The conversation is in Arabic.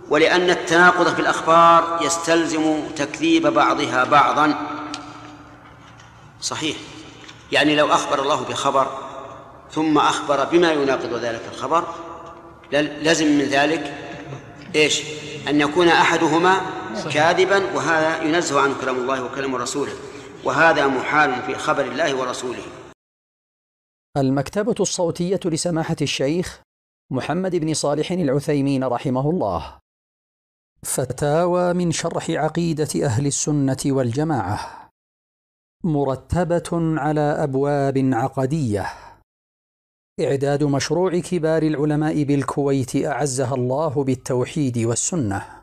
ولأن التناقض في الأخبار يستلزم تكذيب بعضها بعضا. صحيح، يعني لو أخبر الله بخبر ثم أخبر بما يناقض ذلك الخبر لازم من ذلك إيش؟ أن يكون أحدهما كاذبا، وهذا ينزه عن كلام الله وكلام رسوله، وهذا محال في خبر الله ورسوله. المكتبة الصوتية لسماحة الشيخ محمد بن صالح العثيمين رحمه الله. فتاوى من شرح عقيدة أهل السنة والجماعة، مرتبة على أبواب عقدية. إعداد مشروع كبار العلماء بالكويت أعزها الله بالتوحيد والسنة.